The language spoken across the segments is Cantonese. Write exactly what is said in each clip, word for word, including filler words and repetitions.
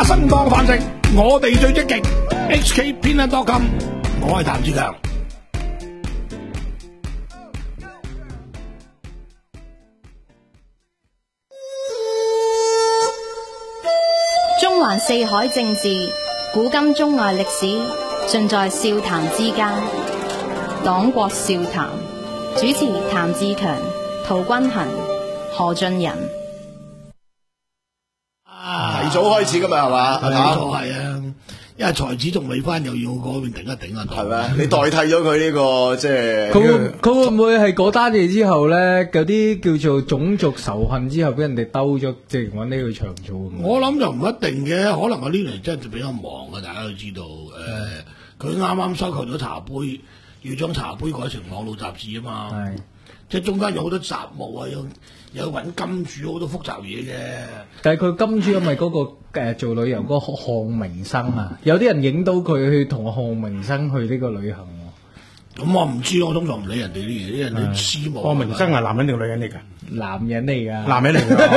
生當飯食，我哋最積極。H K 偏得多金，我係譚志強。 中環四海政治，古今中外歷史，盡在笑談之間。黨國笑談，主持譚志強、陶君行、何俊仁。 啊，提早開始噶嘛，係嘛？ 係啊，係啊，因為才子仲未翻，又要嗰邊頂一頂啊， 係咪？你代替咗佢呢個即係佢會佢會唔會係嗰單嘢之後咧，有啲叫做種族仇恨之後，俾人哋兜咗，即係揾呢個場做？ 我諗就唔一定嘅，可能我呢輪真係比較忙啊！大家都知道，誒，佢啱啱收購咗茶杯，要將茶杯改成網絡雜誌啊嘛。係，即係中間有好多雜務啊，有有揾金主好多複雜嘢嘅。 但係佢金主因為嗰、那個、呃、做旅遊嗰個項明生啊，有啲人影到佢去同項明生去呢個旅行喎。 咁我唔知，我通常唔理人哋啲嘢，啲人啲私務。 項明生係男人定女人嚟㗎？ 男人嚟㗎， 男人嚟㗎。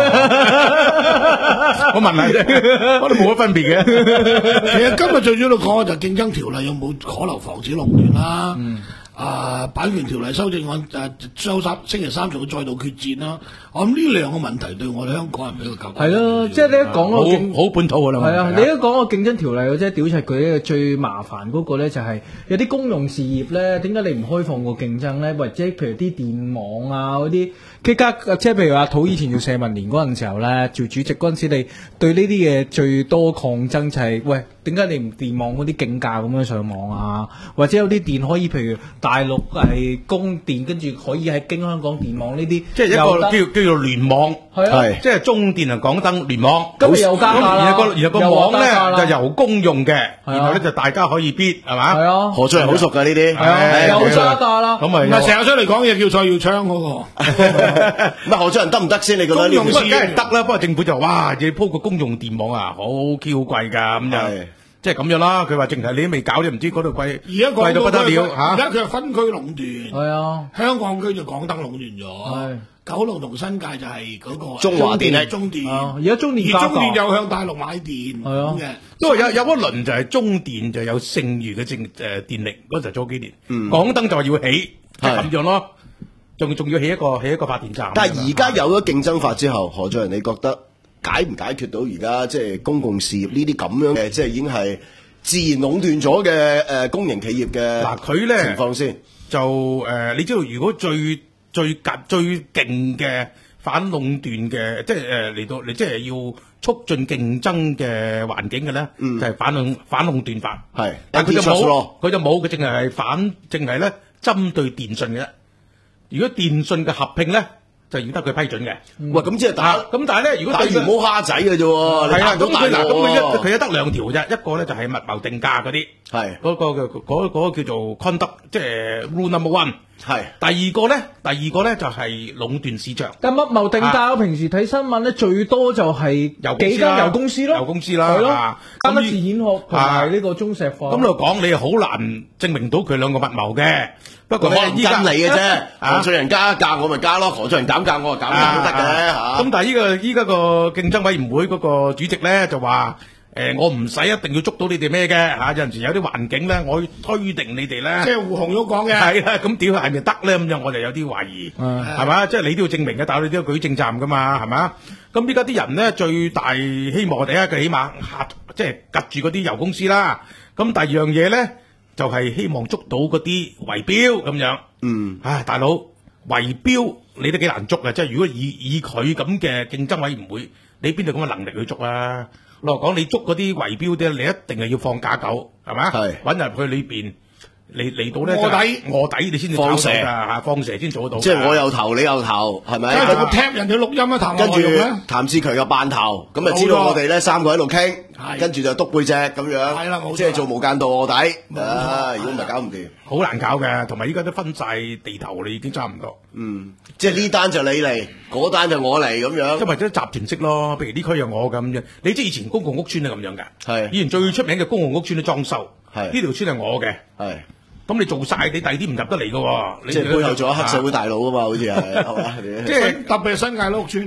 我問你啫，我哋冇乜分別嘅。 其實今日最主要講嘅就競爭條例有冇可能防止壟斷啦？嗯。啊，版權條例修正案誒，周三星期三仲會再度決戰啦。我諗呢兩個問題對我哋香港人比較夠。 係咯，即係你一講個競好本土㗎啦。 係啊，你一講個競爭條例，即係屌柒佢咧，最麻煩嗰個咧就係有啲公用事業咧，點解你唔開放個競爭咧？或者譬如啲電網啊嗰啲，即係即係譬如話土以前做社民連嗰陣時候咧，做主席嗰陣時，你對呢啲嘢最多抗爭就係、是、喂，點解你唔電網嗰啲競價咁樣上網啊？或者有啲電可以譬如大陸係供電，跟住可以喺經香港電網呢啲， 即係一個叫叫做聯網， 係啊， 即係中電同港燈聯網。 咁又加價啦， 然後個然後個網咧就由公用嘅，然後咧就大家可以 bid 係嘛？ 係啊， 何俊仁好熟㗎呢啲， 係啊，又加價啦。 咁咪唔係成日出嚟講嘢叫蔡耀昌嗰個， 乜何俊仁得唔得先？你覺得呢公用件事？ 梗係得啦，不過政府就哇，要鋪個公用電網啊，好 Q 貴㗎咁就。即係咁樣啦，佢話淨係你都未搞，你唔知嗰度貴， 而家貴到不得了嚇。 而家佢係分區壟斷， 係啊， 香港區就港燈壟斷咗，九龍同新界就係嗰個中華電力、 中電。 而家中電加價， 而中電又向大陸買電，係啊， 因為有有一輪就係中電就有剩餘嘅正誒電力嗰陣時早幾年，嗯、港燈就話要起，係咁樣咯，仲仲要起一個起一個發電站。 但係而家有咗競爭法之後，何俊仁你覺得？解唔解決到而家即係公共事業呢啲咁樣嘅，即係已經係自然壟斷咗嘅誒公營企業嘅嗱佢咧情況先就誒、呃，你知道如果最最夾最勁嘅反壟斷嘅，即係誒嚟到你即係要促進競爭嘅環境嘅咧，嗯、就係反壟反壟斷法係，但佢就冇佢就冇，佢淨係係反淨係咧針對電信嘅。如果電信嘅合併咧，就要得佢批准嘅。 喂，咁即係打咁，但係咧，如果打完冇蝦仔嘅啫喎。 係啊，咁佢嗱，咁佢一佢一得兩條啫，一個咧就係密謀定價嗰啲，係嗰個嘅嗰嗰個叫做 conduct，即係 rule number one。係第二個咧，第二個咧就係壟斷市場。 但密謀定價，我平時睇新聞咧，最多就係幾間油公司咯， 油公司啦， 係咯，三一自然學同埋呢個中石化。 咁就講你好難證明到佢兩個密謀嘅。不過咧，依家嚟嘅啫，何俊仁加價我咪加咯，何俊仁減價我就減價都得嘅嚇。 咁但係依個依家個競爭委員會嗰個主席咧就話：誒，我唔使一定要捉到你哋咩嘅嚇，有陣時有啲環境咧，我推定你哋咧。 即係胡紅都講嘅。係啦，咁屌係咪得咧？咁樣我就有啲懷疑，係嘛？即係你都要證明嘅，但係你都要舉證站噶嘛，係嘛？咁依家啲人咧最大希望第一佢起碼嚇，即係夾住嗰啲油公司啦。咁第二樣嘢咧。就係希望捉到嗰啲圍標咁樣，嗯，唉，大佬圍標你都幾難捉啊！即係如果以以佢咁嘅競爭委員會，你邊度咁嘅能力去捉啊？老實講，你捉嗰啲圍標啲，你一定係要放假狗，係嘛？係揾入去裏邊嚟嚟到咧，臥底臥底你先至放蛇啊！放蛇先做得到。即係我有頭，你有頭，係咪？ 跟住踢人哋錄音啊，談跟住譚志強又扮頭，咁就知道我哋咧三個喺度傾，跟住就篤背脊咁樣。係啦，即係做無間道臥底。啊，如果唔係搞唔掂， 好難搞嘅。同埋依家都分晒地頭，你已經差唔多。 嗯，即係呢單就你嚟，嗰單就我嚟咁樣。 因為都集團式咯，譬如呢區有我咁樣。你知以前公共屋邨係咁樣㗎。係。以前最出名嘅公共屋邨都裝修。係。呢條村係我嘅。係。咁你做晒，你第二啲唔入得嚟㗎喎。 即係背後做咗黑社會大佬啊嘛，好似係，係嘛？ 即係特別係新界屋邨。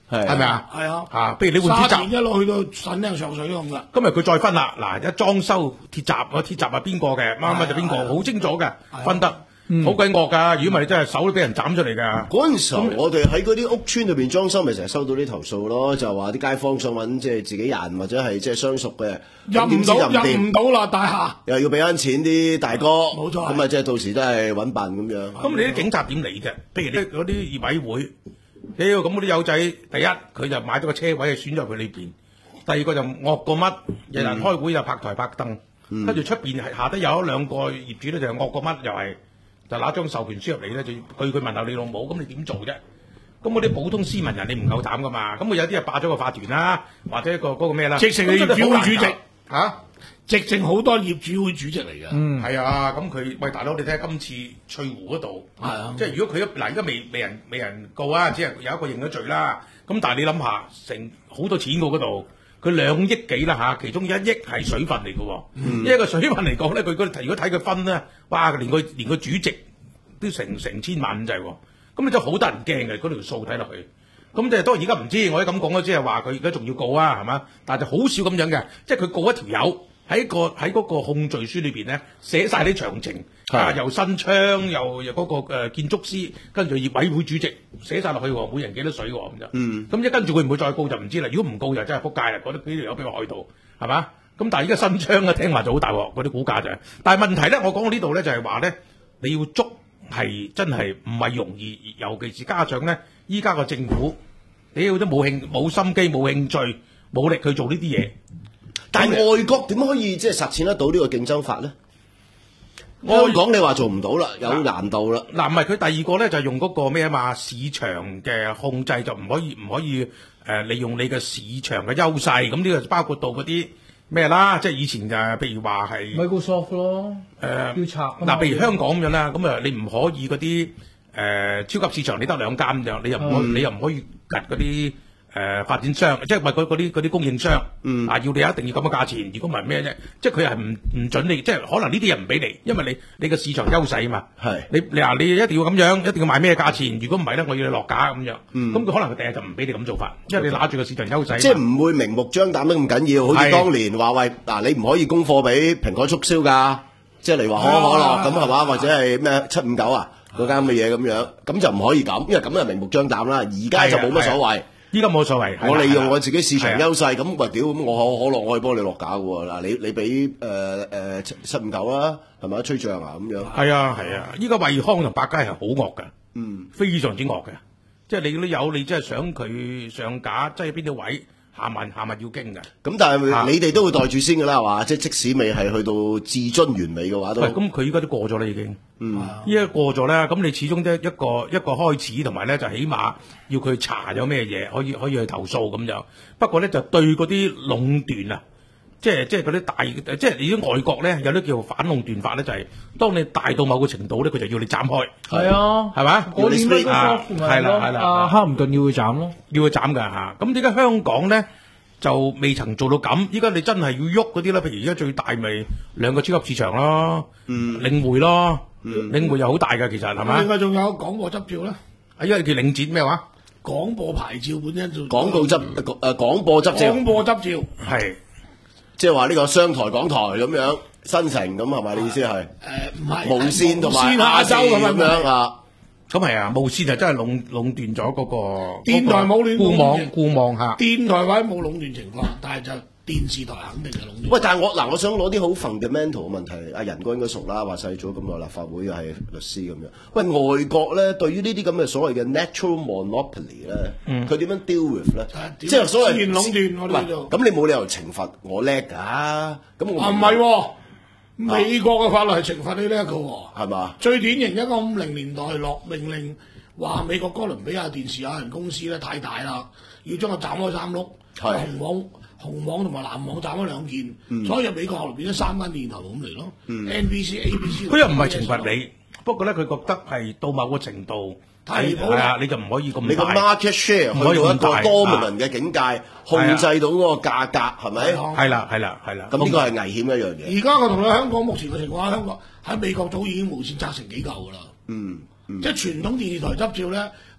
係係咪啊？ 係啊， 啊，譬如你換鐵閘沙田一路去到粉嶺上水咁噶。 今日佢再分啦，嗱一裝修鐵閘，個鐵閘係邊個嘅，乜乜就邊個，好清楚嘅，分得。好鬼惡㗎！如果唔係真係手都俾人斬出嚟㗎。 嗰陣時候，我哋喺嗰啲屋村裏邊裝修，咪成日收到啲投訴咯，就話啲街坊想揾即係自己人或者係即係相熟嘅， 入唔到入唔到啦大廈， 又要俾翻錢啲大哥， 冇錯。 咁啊，即係到時都係揾笨咁樣。 咁你啲警察點嚟啫？譬如啲嗰啲業委會，屌咁嗰啲友仔，第一佢就買咗個車位，選咗佢裏邊；第二個就惡過乜，日日開會又拍台拍凳，跟住出邊係下低有一兩個業主咧就惡過乜，又係。就拿張授權書入嚟咧，就據佢問候你老母，咁你點做啫？咁嗰啲普通市民人你唔夠膽噶嘛？咁佢有啲係霸咗個法團啦，或者一個嗰個咩啦， 直情係業主會主席嚇、啊， 直情好多業主會主席嚟嘅。 嗯，係啊，咁佢喂大佬，你睇下今次翠湖嗰度，係啊，即係如果佢嗱而家未未人未人告啊，只係有一個認咗罪啦。咁但係你諗下，成好多錢㗎嗰度。佢兩億幾啦嚇，其中一億係水分嚟嘅喎，嗯、一個水分嚟講咧，佢如果睇佢分咧，哇，連佢連個主席都成成千萬咁滯喎，咁你真係好得人驚嘅嗰條數睇落去，咁即係當然而家唔知，我一咁講咧，即係話佢而家仲要告啊，係嘛？但係就好少咁樣嘅，即係佢告一條友喺個喺嗰個控罪書裏邊咧寫晒啲詳情，啊，又新昌又又嗰個誒建築師，跟住業委會主席寫晒落去喎，每人幾多水喎咁就，嗯，咁一跟住會唔會再告就唔知啦。如果唔告就真係撲街啦，覺得呢條友俾我害到，係嘛？咁但係而家新昌啊，聽話就好大鑊嗰啲股價就係，但係問題咧，我講到呢度咧就係話咧，你要捉係真係唔係容易，尤其是加上咧依家個政府，你都冇興冇心機冇興趣冇力去做呢啲嘢。 但係外國點可以即係實踐得到呢個競爭法咧？香港你話做唔到啦，有難度啦。 嗱，唔係佢第二個咧就係用嗰個咩啊嘛，市場嘅控制就唔可以唔可以誒、呃、利用你嘅市場嘅優勢，咁呢個包括到嗰啲咩啦，即係以前就譬如話係 Microsoft 咯，誒、呃、要拆。 嗱，譬如香港咁樣啦，咁啊你唔可以嗰啲誒超級市場你得兩間咁樣，你又唔可、嗯、你又唔可以夾嗰啲。誒、呃、發展商，即係咪嗰啲嗰啲供應商？嗯，啊，要你一定要咁嘅價錢，如果唔係咩啫？即係佢係唔唔準你，即係可能呢啲人唔俾你，因為你你個市場優勢啊嘛。係，你你話你一定要咁樣，一定要賣咩價錢？如果唔係咧，我要你落價咁樣。嗯，咁佢可能佢第日就唔俾你咁做法，因為你揦住個市場優勢。即係唔會明目張膽得咁緊要，好似當年華為嗱，你唔可以供貨俾蘋果促銷㗎，即係嚟話可口可樂咁係嘛，或者係咩七五九啊嗰間嘅嘢咁樣，咁就唔可以咁，因為咁就明目張膽啦。而家就冇乜所謂。依家冇所謂， 我利用我自己市場優勢，咁喂屌，咁我可可樂我可以幫你落價嘅喎。嗱，你你俾誒誒七七五九啊，係咪吹漲啊咁樣？ 係啊係啊，依家惠康同百佳係好惡嘅，嗯，非常之惡嘅，即係你都有，你真係想佢上架，即係邊啲位下文下文要經嘅。 咁但係你哋都會袋住先㗎啦，係嘛？即係即使未係去到至臻完美嘅話都。 喂，咁佢依家都過咗啦已經。嗯，依家過咗咧，咁你始終都一個一個開始，同埋咧就起碼要佢查有咩嘢，可以可以去投訴咁樣。不過咧就對嗰啲壟斷啊，即係即係嗰啲大，即係你啲外國咧有啲叫反壟斷法咧，就係、是、當你大到某個程度咧，佢就要你斬開。係啊，係嘛？ 嗰年嗰個係啦係啦，阿哈姆頓要佢斬咯， 要佢斬㗎嚇。咁點解香港咧就未曾做到咁？依家你真係要喐嗰啲咧，譬如而家最大咪兩個超級市場咯，嗯，領匯咯。嗯，領匯又好大㗎，其實係嘛？ 另外仲有廣播執照咧， 啊，因為叫領展咩話？ 廣播牌照本身做廣告執誒廣播執照， 廣播執照係， 即係話呢個商台港台咁樣新城咁係咪？你意思係？誒唔係無線同埋亞洲咁樣啊？ 咁係啊，無線就真係壟壟斷咗嗰個電台冇壟斷， 固網固網嚇， 電台位冇壟斷情況，但係就電視台肯定係壟斷。 喂，但係我嗱，我想攞啲好 fundamental 嘅問題，阿仁哥應該熟啦，話細咗咁耐立法會又係律師咁樣。喂，外國咧對於呢啲咁嘅所謂嘅 natural monopoly 咧，佢點樣 deal with 咧？即係所謂自然壟斷我哋呢度。 咁你冇理由懲罰我叻㗎，咁我啊唔係喎。美國嘅法律係懲罰你呢一個喎， 係嘛？ 最典型一個五零年代落命令話美國哥倫比亞電視有限公司咧太大啦，要將佢斬開三碌，紅網、紅網同埋藍網斬開兩件，嗯、所以美國後來變咗三間電台咁嚟咯。嗯、N B C、A B C 佢又唔係懲罰你，不過咧佢覺得係到某個程度。係啊，你就唔可以咁大。 你個 market share 去到一個 dominant 嘅境界，控制到嗰個價格，係咪？ 係啦，係啦，係啦。 咁呢個係危險一樣嘢。 而家我同你香港目前嘅情況，香港喺美國早已經無線拆成幾嚿㗎啦。嗯，即係傳統電視台執照咧，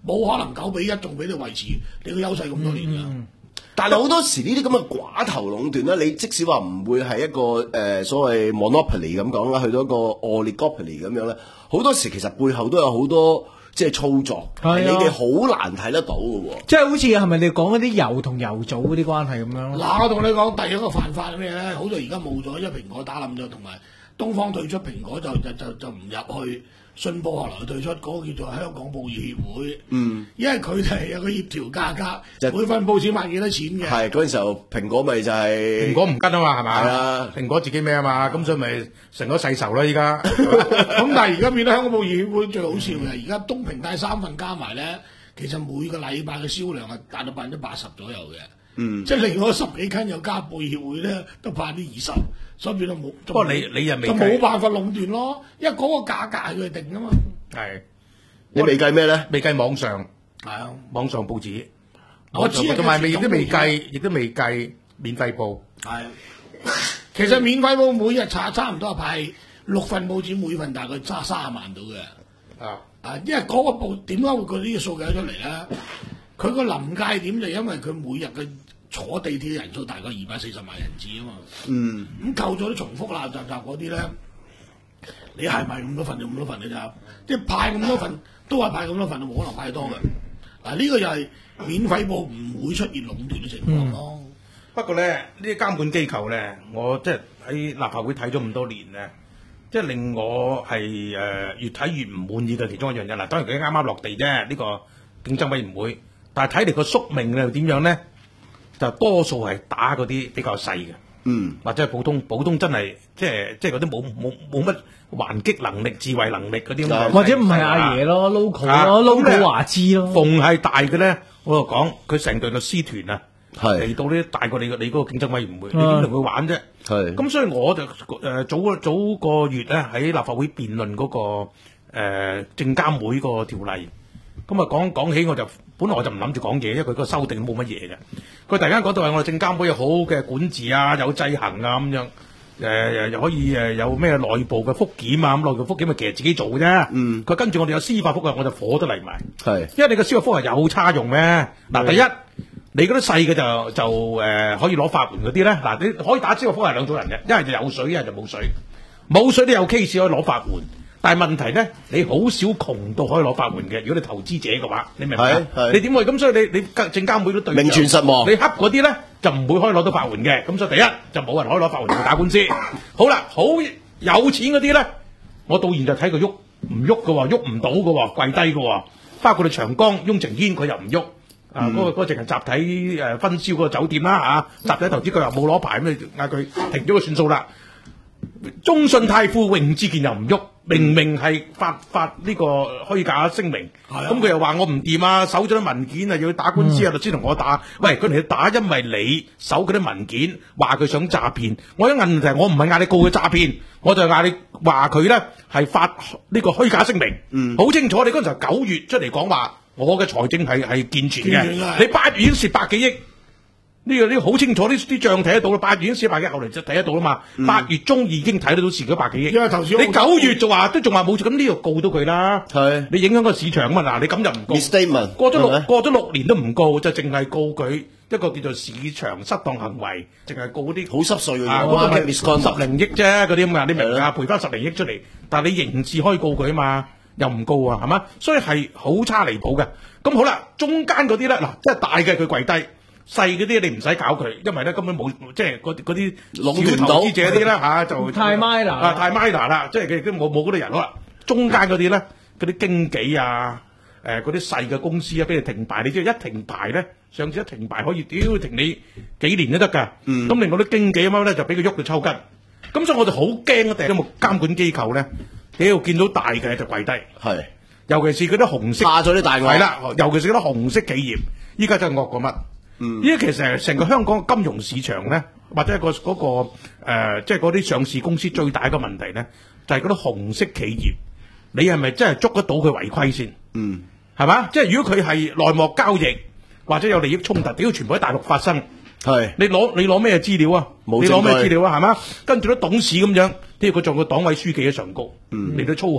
冇可能九比一仲俾你維持你個優勢咁多年㗎。 嗯但係好多時呢啲咁嘅寡頭壟斷咧，你即使話唔會係一個誒、呃、所謂 monopoly 咁講啦，去到一個 oligopoly 咁樣咧，好多時其實背後都有好多即係操作，係你哋好難睇得到嘅喎。 即係好似係咪你講嗰啲油同油組嗰啲關係咁樣？ 嗱，我同你講第一個犯法係咩咧？好在而家冇咗，因為蘋果打冧咗，同埋東方退出，蘋果就就就就唔入去。信報後來退出，嗰、那個叫做香港報業協會，嗯，因為佢哋有個協調價格，每份報紙賣幾多錢嘅。係嗰陣時候，蘋果咪就係、是、 蘋果唔跟啊嘛，係咪？ 係啊， 蘋果自己咩啊嘛，咁所以咪成咗世仇啦依家。 咁但係而家變咗香港報業協會最好笑嘅，而家東平泰三份加埋咧，其實每個禮拜嘅銷量係達到百分之八十左右嘅。嗯，即係另外十幾間有加報協會咧，都百分之二十，所以變到冇。 不過你你又未就冇辦法壟斷咯，因為嗰個價格係佢哋定噶嘛。 係， 你未計咩咧？ 未計網上， 係啊， 網上報紙， 我知同埋未亦都未計，亦都未計免費報。 係，其實免費報每日差差唔多係派六份報紙，每份大概差三十萬到嘅。啊啊，因為嗰個報點解會佢呢個數據出嚟咧？佢個臨界點就因為佢每日嘅坐地鐵嘅人數大概二百四十萬人次啊嘛。嗯。咁扣咗啲重複垃圾雜嗰啲咧，你係派咁多份就咁多份嘅咋？即係派咁多份都係派咁多份，冇可能派多嘅。嗱、嗯、呢、這個又係免費報唔會出現壟斷嘅情況咯、嗯。 不過咧，呢啲監管機構咧，我即係喺立法會睇咗咁多年咧，即係令我係誒、呃、越睇越唔滿意嘅其中一樣嘢。嗱，當然佢啱啱落地啫，呢、這個競爭委員會。但係睇嚟個宿命又點樣咧？就多數係打嗰啲比較細嘅，嗯，或者係普通普通真係即係即係嗰啲冇冇冇乜還擊能力、自衛能力嗰啲咁， 或者唔係阿爺咯 ，local 咯 ，local 華資咯。 逢係大嘅咧，我就講佢成隊律師團啊，嚟到呢大過你你嗰個競爭委員會，你點同佢玩啫？係咁，所以我就誒、呃、早早個月咧喺立法會辯論嗰、那個誒、呃、證監會個條例。咁啊講講起我就本來我就唔諗住講嘢，因為佢個修訂冇乜嘢嘅。佢突然間講到係我哋證監會有好嘅管治啊，有制衡啊咁樣，誒、呃、又可以誒有咩內部嘅覆檢啊，咁內部覆檢咪其實自己做嘅啫。嗯，佢跟住我哋有司法覆核，我就火得嚟埋。係，因為你個司法覆核有差用咩？嗱，第一你嗰啲細嘅就就誒、呃、可以攞法援嗰啲咧，嗱你可以打司法覆核係兩種人嘅，一係就有水，一係就冇水。冇水都有 case 可以攞法援。但係問題咧，你好少窮到可以攞法援嘅。如果你投資者嘅話，你明唔明啊？你點會咁？所以你你證監會都對名存實亡。 你恰嗰啲咧就唔會可以攞到法援嘅。咁所以第一就冇人可以攞法援去打官司。好啦，好有錢嗰啲咧，我到現在睇佢喐唔喐嘅喎，喐唔到嘅喎，跪低嘅喎。包括你長江雍澄軒佢又唔喐。啊，嗰、那個嗰淨係集體誒分銷嗰個酒店啦嚇，集體投資佢又冇攞牌，咁你嗌佢停咗佢算數啦。中信泰富榮智健又唔喐，明明係發發呢個虛假聲明，咁佢又話我唔掂啊，搜咗啲文件啊，要打官司啊，律師同我打，喂，佢哋打，因為你搜嗰啲文件，話佢想詐騙，我一問題，我唔係嗌你告佢詐騙，我就嗌你話佢咧係發呢個虛假聲明，嗯，好清楚，你嗰陣時候九月出嚟講話，我嘅財政係係健全嘅，你八月已經蝕百幾億。呢、這個呢個好清楚，呢啲賬睇得到啦。八月已經蝕百幾億，後嚟就睇得到啦嘛。八、嗯、月中已經睇得到蝕咗百幾億。因為頭先你九月就話都仲話冇，咁呢度告到佢啦。係你影響個市場啊嘛。嗱，你咁就唔告。Misstatement 過咗六過咗六年都唔告，就淨係告佢一個叫做市場失當行為，淨係告嗰啲好濕碎嘅嘢。啊，嗰個十零億啫，嗰啲咁噶，你明啊？賠翻十零億出嚟，但係你刑事可以告佢啊嘛，又唔告啊，係嘛？所以係好差離譜嘅。咁好啦，中間嗰啲咧，嗱，即係大嘅佢跪低。細嗰啲你唔使搞佢，因為咧根本冇，即係嗰嗰啲小投資者啲啦嚇，就太 minor 啊，太 minor 啦，即係佢都冇冇嗰啲人啦。中間嗰啲咧，嗰啲經紀啊，誒嗰啲細嘅公司啊，俾你停牌，你知道一停牌咧，上次一停牌可以屌停你幾年都得㗎。咁、嗯、另外啲經紀咁樣咧，就俾佢喐到抽筋。咁所以我就好驚啊！第一個監管機構咧，屌見到大嘅就跪低，係，尤其是嗰啲紅色，怕咗啲大鱷，係啦，尤其是嗰啲紅色企業，依家真係惡過乜。嗯，呢啲其實成個香港金融市場咧，或者、嗰個嗰、嗰個誒，即係嗰啲上市公司最大一個問題咧，就係嗰啲紅色企業，你係咪真係捉得到佢違規先？嗯，係嘛？即係如果佢係內幕交易或者有利益衝突，屌全部喺大陸發生，係你攞你攞咩資料啊？你攞咩資料啊？係嘛？跟住啲董事咁樣，譬如佢做個黨委書記喺上高，嚟、嗯、到操控，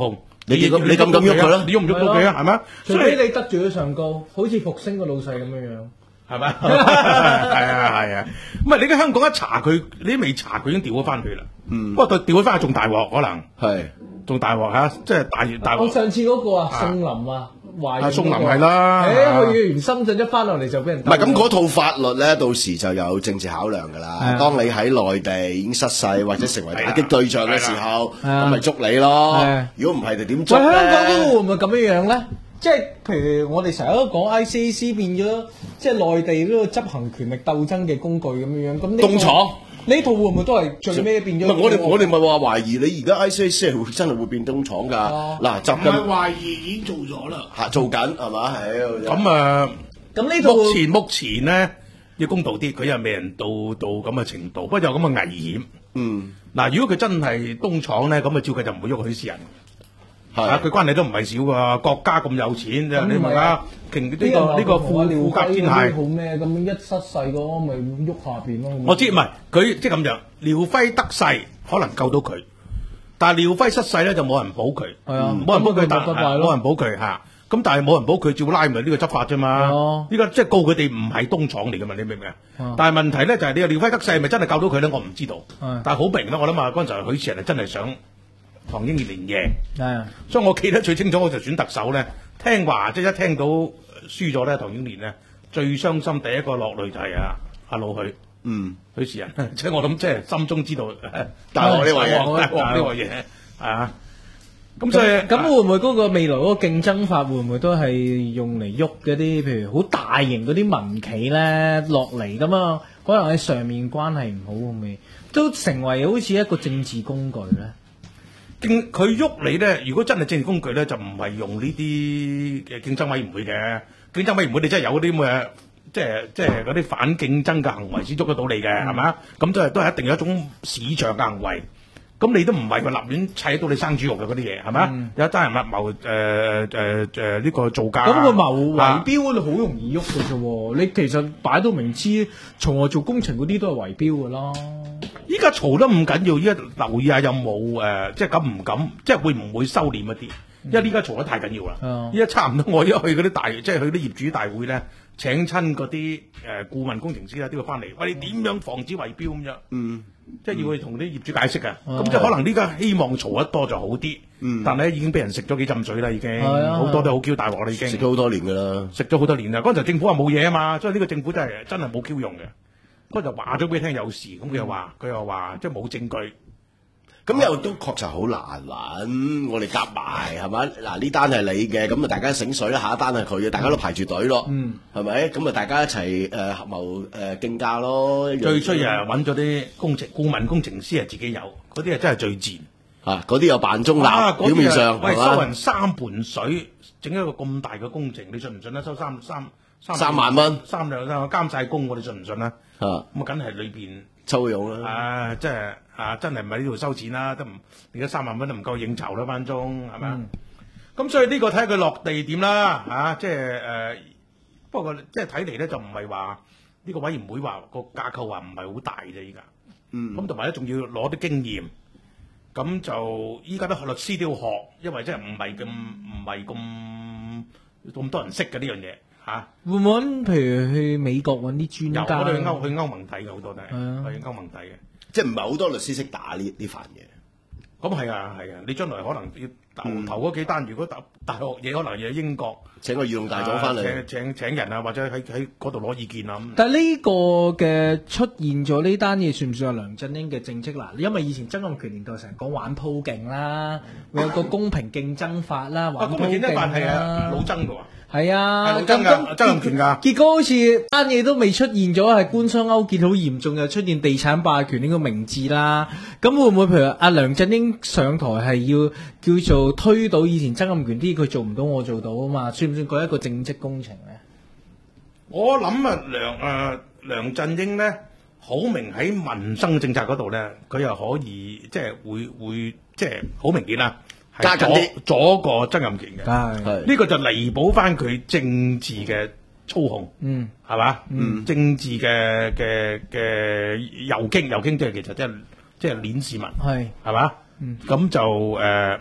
你你咁你咁咁喐佢啦， 你喐唔喐到佢啊？係咪？ 除非你得罪咗上高，好似復星個老細咁樣樣。 係咪？係啊係啊，唔係你喺香港一查佢，你都未查佢已經調咗翻去啦。嗯，不過佢調咗翻去仲大鑊，可能係仲大鑊嚇，即係大大鑊。 我上次嗰個啊，宋林啊，華啊宋林係啦， 誒去完深圳一翻落嚟就俾人。 唔係咁嗰套法律咧，到時就有政治考量㗎啦。當你喺內地已經失勢或者成為打擊對象嘅時候，咁咪捉你咯。如果唔係就點捉咧？ 喂，香港嗰個會唔會咁樣樣咧？即係譬如我哋成日都講 I C A C 變咗，即係內地呢個執行權力鬥爭嘅工具咁樣樣。咁東廠呢套會唔會都係最尾變咗？ 唔係我哋我哋咪話懷疑你而家 I C A C 係會真係會變東廠㗎。嗱，習近唔係懷疑已經做咗啦， 嚇做緊係嘛？係咁啊， 咁呢套目前目前咧要公道啲，佢又未人到到咁嘅程度，不過有咁嘅危險。嗯，嗱，如果佢真係東廠咧，咁啊照計就唔會喐許仕仁。係啊，佢關係都唔係少噶，國家咁有錢，你明唔明啊？傾呢個呢個富富甲天下， 好咩咁一失勢嘅話，咪喐下邊咯。 我知唔係佢即係咁樣，廖輝得勢可能救到佢，但係廖輝失勢咧就冇人保佢， 係啊， 冇人保佢，但係冇人保佢嚇。咁但係冇人保佢，照拉咪呢個執法啫嘛。呢個即係告佢哋唔係東廠嚟嘅嘛，你明唔明啊？但係問題咧就係你個廖輝得勢係咪真係救到佢咧？我唔知道。但係好明啦，我諗啊嗰陣時許仕仁係真係想唐英年贏，係，所以我記得最清楚，我就選特首咧，聽話即係一聽到輸咗咧，唐英年咧最傷心第一個落淚就係啊阿老許，嗯，許仕仁，即係我諗即係心中知道大鑊呢個嘢，大鑊呢個嘢啊，咁所以咁會唔會嗰個未來嗰個競爭法會唔會都係用嚟喐嗰啲譬如好大型嗰啲民企咧落嚟咁啊？可能喺上面關係唔好，會唔會都成為好似一個政治工具咧？ 佢喐你咧，如果真係政治工具咧，就唔係用呢啲嘅競爭委員會嘅競爭委員會，你真係有嗰啲咁嘅，即係即係嗰啲反競爭嘅行為先捉得到你嘅，係咪啊？咁都係都係一定有一種市場嘅行為。咁你都唔係話立亂砌到你生豬肉嘅嗰啲嘢，係咪啊？有真人密謀誒誒誒呢個造假。咁佢謀圍標，你好容易喐嘅啫喎。你其實擺到明知，從來做工程嗰啲都係圍標嘅啦。 依家嘈得唔緊要，依家留意下有冇誒，即係敢唔敢，即係會唔會收斂一啲？因為依家嘈得太緊要啦。依家差唔多，我一去嗰啲大，即係去啲業主大會咧，請親嗰啲誒顧問工程師咧都要翻嚟，喂，你點樣防止圍標咁樣？嗯，即係要去同啲業主解釋啊。咁即係可能呢家希望嘈得多就好啲。嗯，但係已經俾人食咗幾浸水啦，已經好多都好 Q 大鑊啦，已經食咗好多年㗎啦， 食咗好多年啦。嗰陣政府話冇嘢啊嘛，所以呢個政府真係真係冇 Q 用嘅。不過就話咗俾你聽有事，咁佢又話佢又話即係冇證據， 咁又都確實好難揾。我哋夾埋係咪？嗱呢單係你嘅，咁啊大家醒水啦，下一單係佢嘅，大家都排住隊咯，係咪？咁啊大家一齊誒合謀誒競價咯。 最衰啊揾咗啲工程顧問工程師係自己有，嗰啲啊真係最賤啊！嗰啲又扮中立，表面上喂收人三盤水，整一個咁大嘅工程，你信唔信咧？收三三三三萬蚊， 三兩三監晒工，我哋信唔信啊？咁啊，梗係裏邊抽佣啦！ 啊，即係啊，真係唔係呢度收錢啦，都唔而家三萬蚊都唔夠應酬啦，分鐘係咪啊？咁所以呢個睇下佢落地點啦，嚇，即係誒。不過即係睇嚟咧，就唔係話呢個委員會話個架構話唔係好大啫，依家。嗯。咁同埋咧，仲要攞啲經驗。咁就依家啲律師都要學，因為即係唔係咁唔係咁咁多人識嘅呢樣嘢。嚇，會唔會譬如去美國揾啲專家？我哋去歐去歐盟睇嘅好多都係，去歐盟睇嘅， 即係唔係好多律師識打呢呢份嘢。 咁係啊係啊，你將來可能要頭頭嗰幾單，如果大大學嘢可能要喺英國請個御用大狀翻嚟， 請請請人啊，或者喺喺嗰度攞意見啊。 但係呢個嘅出現咗呢單嘢，算唔算係梁振英嘅政績嗱？因為以前曾蔭權年代成日講玩鋪勁啦，會有個公平競爭法啦，玩鋪勁啦， 老曾嘅喎。 係啊， 咁咁曾蔭權㗎， 結果好似單嘢都未出現咗，係官商勾結好嚴重，又出現地產霸權呢個名字啦。咁會唔會譬如阿梁振英上台係要叫做推倒以前曾蔭權啲佢做唔到我做到啊嘛？算唔算佢一個政績工程咧？ 我諗啊，梁誒、呃、梁振英咧，好明喺民生政策嗰度咧，佢又可以即係會會即係好明顯啦。 加緊啲左過曾蔭權嘅，係呢個就彌補翻佢政治嘅操控，嗯，係嘛，嗯，政治嘅嘅嘅右傾右傾，即係其實即係即係碾市民，係係嘛，嗯，咁就誒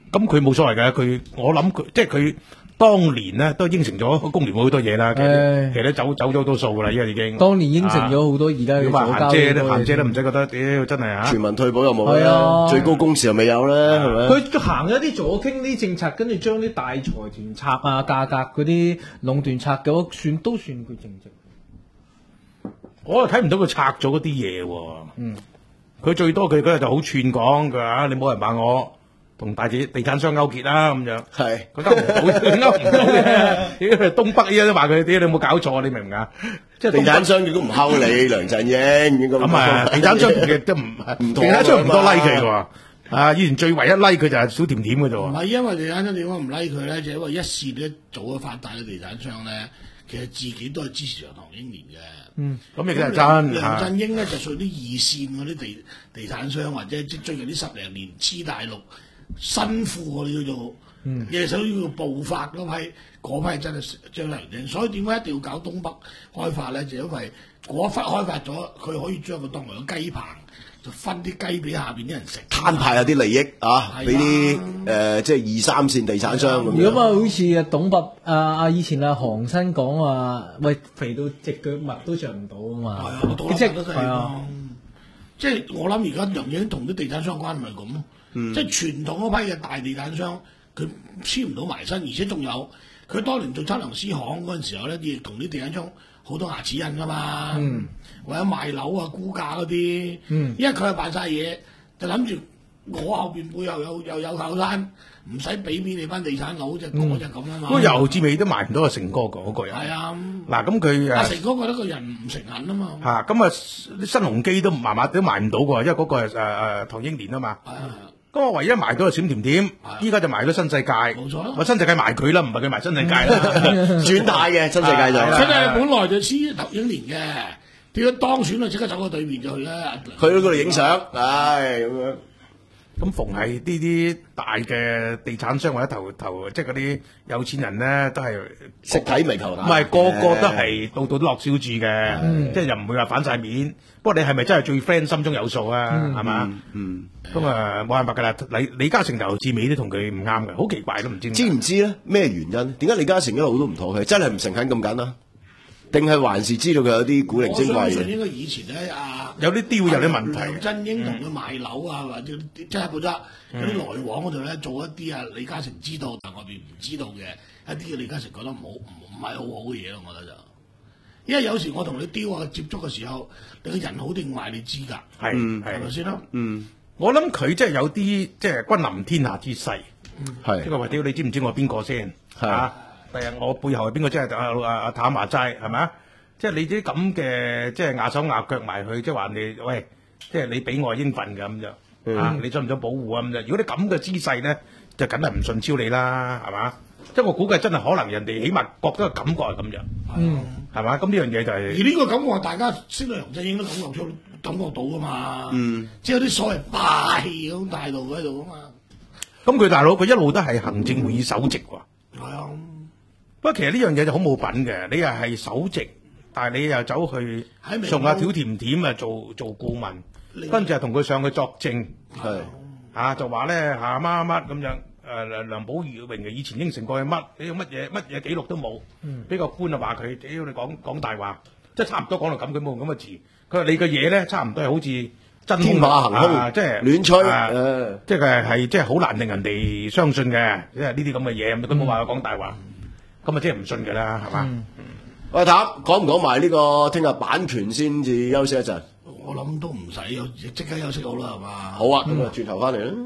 咁佢冇所謂嘅，佢我諗佢即係佢當年咧都應承咗工聯會好多嘢啦，其實其實走走咗好多數噶啦，依家已經。當年應承咗好多，而家要話嫻姐咧，嫻姐都唔使覺得，屌真係啊！全民退保又冇啦，最高工時又未有啦，係咪？佢行咗啲左傾啲政策，跟住將啲大財團拆啊，價格嗰啲壟斷拆嘅，算都算佢政績。我又睇唔到佢拆咗嗰啲嘢喎。嗯，佢最多佢嗰日就好串講，佢話你冇人話我同大地地產商勾結啦咁樣，係佢勾唔到，佢勾唔到嘅。屌東北依家都話佢，屌你有冇搞錯？你明唔明啊？即係地產商亦都唔睺你梁振英咁啊！地產商亦都唔唔地產商唔多 like 佢喎。啊，以前最唯一 like 佢就係小甜甜嘅啫喎。唔係因為地產商點解唔 like 佢咧？就因為一線咧早咗發達嘅地產商咧，其實自己都係支持唐英年嘅。嗯，咁亦都係真。梁振英咧就屬於啲二線嗰啲地地產商，或者即最近呢十零年黐大陸。辛苦我叫做，嘢手要步發嗰批，嗰批真係將來嘅，所以點解一定要搞東北開發咧？就因為嗰忽開發咗，佢可以將佢當為個雞棚，就分啲雞俾下邊啲人食，攤派下啲利益啊，俾啲誒即係二三線地產商咁。如果啊，好似啊董伯啊啊以前啊韓生講話，喂肥到隻腳襪都着唔到啊嘛，係啊，即係係啊，即係我諗而家梁振英同啲地產商關係咪咁咯。嗯、即係傳統嗰批嘅大地產商，佢黐唔到埋身，而且仲有佢當年做測量師行嗰陣時候咧，亦同啲地產商好多牙齒印噶嘛，嗯、或者賣樓啊、估價嗰啲，嗯、因為佢係辦晒嘢，就諗住我後邊背後有又有靠山，唔使俾面你班地產佬，就我就咁啊嘛。不過由至尾都賣唔到阿成哥嗰個人。係啊，嗱咁佢阿成哥覺得個人唔誠懇啊嘛。嚇咁啊，啲新鴻基都麻麻都賣唔到喎，因為嗰個係誒誒唐英年啊嘛。係啊。咁我唯一賣到係閃甜甜，依家就賣咗新世界，冇錯啦。我新世界賣佢啦，唔係佢賣新世界啦，轉態嘅新世界就。新世界本來就黐唐英年嘅，點解當選啊？即刻走過對面就去啦，去到嗰度影相，唉咁樣。咁逢係呢啲大嘅地產商或者投投，即係嗰啲有錢人咧，都係識睇眉頭眼。唔係個個都係到到都落小注嘅，即係又唔會話反晒面。不過你係咪真係最 friend 心中有數啊？係嘛？嗯，咁啊冇辦法㗎啦。李李嘉誠由至尾都同佢唔啱嘅，好奇怪都唔知。知唔知咧？咩原因？點解李嘉誠一路都唔妥佢？真係唔誠懇咁簡單？定係還是知道佢有啲古靈精怪嘅？我相信應該以前咧啊，有啲雕有啲問題。梁振英同佢賣樓啊，或者即係負責有啲來往嗰度咧，做一啲啊李嘉誠知道但外邊唔知道嘅一啲嘅李嘉誠覺得唔好唔係好好嘅嘢咯，我覺得就。因為有時我同你雕啊接觸嘅時候，你個人好定壞你知㗎，係係咪先咯？嗯，我諗佢即係有啲即係君臨天下之勢，係即係話屌你知唔知我係邊個先？係。第日我背後係邊個？即係阿阿阿譚華齋係咪啊？即係你啲咁嘅，即係壓手壓腳埋去，即係話你喂，即係你俾我應份㗎咁就，嗯、啊你想唔想保護啊咁就？如果你咁嘅姿勢咧，就梗係唔順超你啦，係嘛？即係我估計真係可能人哋起碼覺得個感覺係咁樣，嗯，係嘛？咁呢樣嘢就係、是、而呢個感覺，大家識到梁振英都感覺出感覺到㗎嘛，嗯，即係有啲所謂霸氣嗰種態度喺度啊嘛。咁佢大佬佢一路都係行政會議首席喎，係啊。不過其實呢樣嘢就好冇品嘅，你又係首席，但係你又走去送阿小甜甜啊做做顧問，跟住又同佢上去作證，係啊就話咧嚇乜乜咁樣，誒梁寶榮嘅以前應承過佢乜，你乜嘢乜嘢記錄都冇，俾個官啊話佢，屌你講講大話，即係差唔多講到咁，佢冇咁嘅詞，佢話你嘅嘢咧差唔多係好似真天馬行空，即係亂吹，即係係即係好難令人哋相信嘅，即係呢啲咁嘅嘢，佢冇話佢講大話。咁啊，即係唔信㗎啦，係嘛？喂，譚講唔講埋呢個聽日版權先至休息一陣？我諗都唔使，即刻休息好啦，係嘛？好啊，咁啊，轉頭翻嚟啦。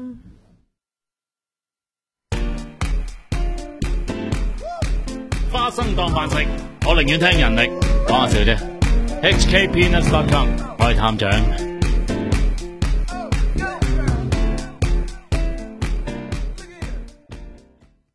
花生當飯食，我寧願聽人力講下笑啫。H K Peanuts dot com，我係探長。